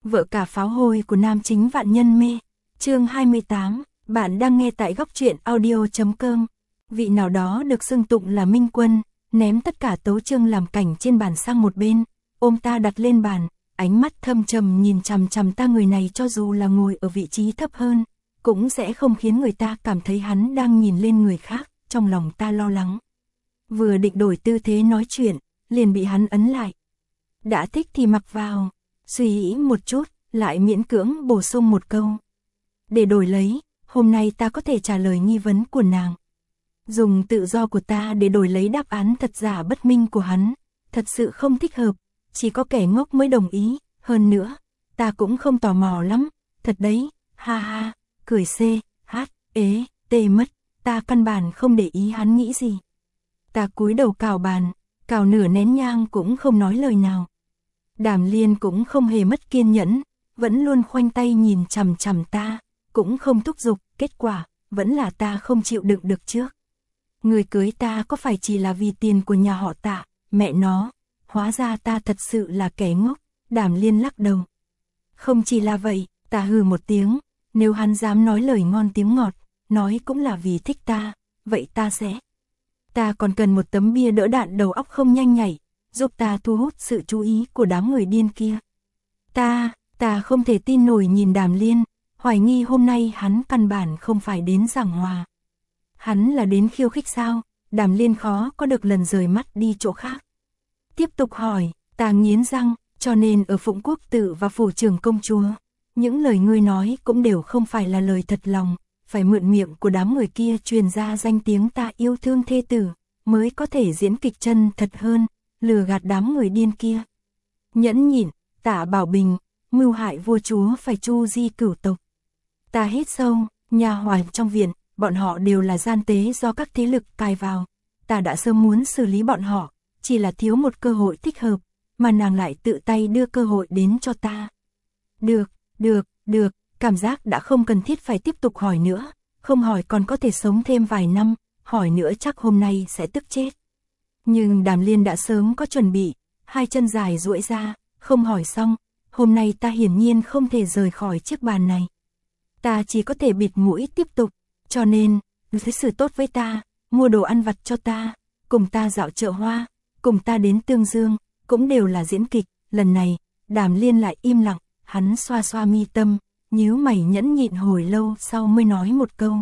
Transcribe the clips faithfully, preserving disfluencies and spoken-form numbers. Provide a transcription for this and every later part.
vợ cả pháo hôi của nam chính vạn nhân mê. Chương hai mươi tám, bạn đang nghe tại góc truyện audio chấm com. Vị nào đó được xưng tụng là Minh Quân, ném tất cả tấu chương làm cảnh trên bàn sang một bên, ôm ta đặt lên bàn, ánh mắt thâm trầm nhìn chằm chằm ta. Người này cho dù là ngồi ở vị trí thấp hơn, cũng sẽ không khiến người ta cảm thấy hắn đang nhìn lên người khác. Trong lòng ta lo lắng, vừa định đổi tư thế nói chuyện, liền bị hắn ấn lại. Đã thích thì mặc vào. Suy nghĩ một chút, lại miễn cưỡng bổ sung một câu. Để đổi lấy, hôm nay ta có thể trả lời nghi vấn của nàng. Dùng tự do của ta để đổi lấy đáp án thật giả bất minh của hắn, thật sự không thích hợp, chỉ có kẻ ngốc mới đồng ý. Hơn nữa, ta cũng không tò mò lắm, thật đấy, ha ha, cười c, h, ế, tê mất, ta căn bản không để ý hắn nghĩ gì. Ta cúi đầu cào bàn, cào nửa nén nhang cũng không nói lời nào. Đàm Liên cũng không hề mất kiên nhẫn, vẫn luôn khoanh tay nhìn chằm chằm ta, cũng không thúc giục. Kết quả, vẫn là ta không chịu đựng được trước. Người cưới ta có phải chỉ là vì tiền của nhà họ Tạ? Mẹ nó, hóa ra ta thật sự là kẻ ngốc. Đàm Liên lắc đầu. Không chỉ là vậy, ta hừ một tiếng, nếu hắn dám nói lời ngon tiếng ngọt, nói cũng là vì thích ta, vậy ta sẽ. Ta còn cần một tấm bia đỡ đạn đầu óc không nhanh nhảy, giúp ta thu hút sự chú ý của đám người điên kia. Ta, ta không thể tin nổi nhìn Đàm Liên, hoài nghi hôm nay hắn căn bản không phải đến giảng hòa. Hắn là đến khiêu khích sao? Đàm Liên khó có được lần rời mắt đi chỗ khác. Tiếp tục hỏi, ta nghiến răng, cho nên ở Phụng Quốc Tự và phủ trưởng công chúa, những lời ngươi nói cũng đều không phải là lời thật lòng, phải mượn miệng của đám người kia truyền ra danh tiếng ta yêu thương thê tử, mới có thể diễn kịch chân thật hơn, lừa gạt đám người điên kia. Nhẫn nhịn, Tạ Bảo Bình, mưu hại vua chúa phải chu di cửu tộc. Ta hít sâu, nhà hoàn trong viện, bọn họ đều là gian tế do các thế lực cài vào. Ta đã sớm muốn xử lý bọn họ, chỉ là thiếu một cơ hội thích hợp, mà nàng lại tự tay đưa cơ hội đến cho ta. Được, được, được, cảm giác đã không cần thiết phải tiếp tục hỏi nữa, không hỏi còn có thể sống thêm vài năm, hỏi nữa chắc hôm nay sẽ tức chết. Nhưng Đàm Liên đã sớm có chuẩn bị, hai chân dài duỗi ra, không hỏi xong, hôm nay ta hiển nhiên không thể rời khỏi chiếc bàn này. Ta chỉ có thể bịt mũi tiếp tục, cho nên, đối xử tốt với ta, mua đồ ăn vặt cho ta, cùng ta dạo chợ hoa, cùng ta đến Tương Dương, cũng đều là diễn kịch. Lần này, Đàm Liên lại im lặng, hắn xoa xoa mi tâm, nhíu mày nhẫn nhịn hồi lâu sau mới nói một câu.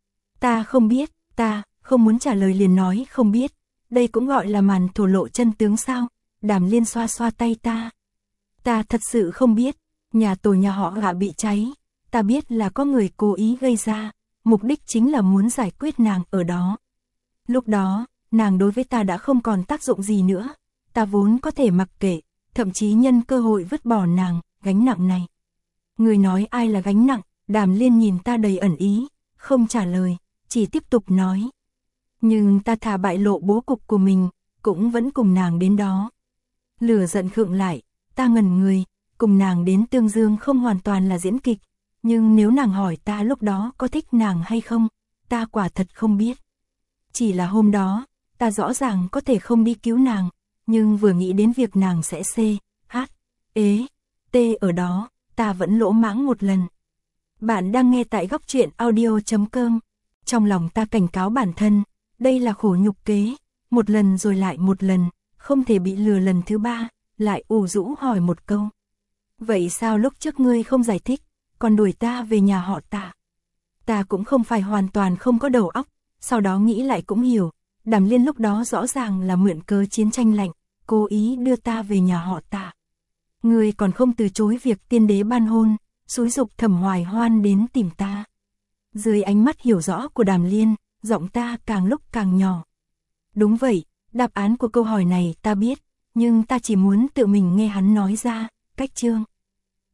Ta không biết, ta không muốn trả lời liền nói không biết, đây cũng gọi là màn thổ lộ chân tướng sao? Đàm Liên xoa xoa tay ta. Ta thật sự không biết, nhà tổ nhà họ Hạ bị cháy, ta biết là có người cố ý gây ra, mục đích chính là muốn giải quyết nàng ở đó. Lúc đó, nàng đối với ta đã không còn tác dụng gì nữa, ta vốn có thể mặc kệ, thậm chí nhân cơ hội vứt bỏ nàng, gánh nặng này. Người nói ai là gánh nặng? Đàm Liên nhìn ta đầy ẩn ý, không trả lời, chỉ tiếp tục nói. Nhưng ta thà bại lộ bố cục của mình, cũng vẫn cùng nàng đến đó. Lửa giận khựng lại, ta ngẩn người, cùng nàng đến Tương Dương không hoàn toàn là diễn kịch, nhưng nếu nàng hỏi ta lúc đó có thích nàng hay không, ta quả thật không biết. Chỉ là hôm đó, ta rõ ràng có thể không đi cứu nàng, nhưng vừa nghĩ đến việc nàng sẽ c, h, ế, t ở đó, ta vẫn lỗ mãng một lần. Bạn đang nghe tại góc truyện audio chấm com. Trong lòng ta cảnh cáo bản thân, đây là khổ nhục kế, một lần rồi lại một lần, không thể bị lừa lần thứ ba, lại ủ rũ hỏi một câu. Vậy sao lúc trước ngươi không giải thích, còn đuổi ta về nhà họ Tạ? Ta cũng không phải hoàn toàn không có đầu óc, sau đó nghĩ lại cũng hiểu, Đàm Liên lúc đó rõ ràng là mượn cớ chiến tranh lạnh, cố ý đưa ta về nhà họ Tạ. Ngươi còn không từ chối việc tiên đế ban hôn, xúi giục Thẩm Hoài Hoan đến tìm ta. Dưới ánh mắt hiểu rõ của Đàm Liên, giọng ta càng lúc càng nhỏ. Đúng vậy, đáp án của câu hỏi này ta biết, nhưng ta chỉ muốn tự mình nghe hắn nói ra. Cách chương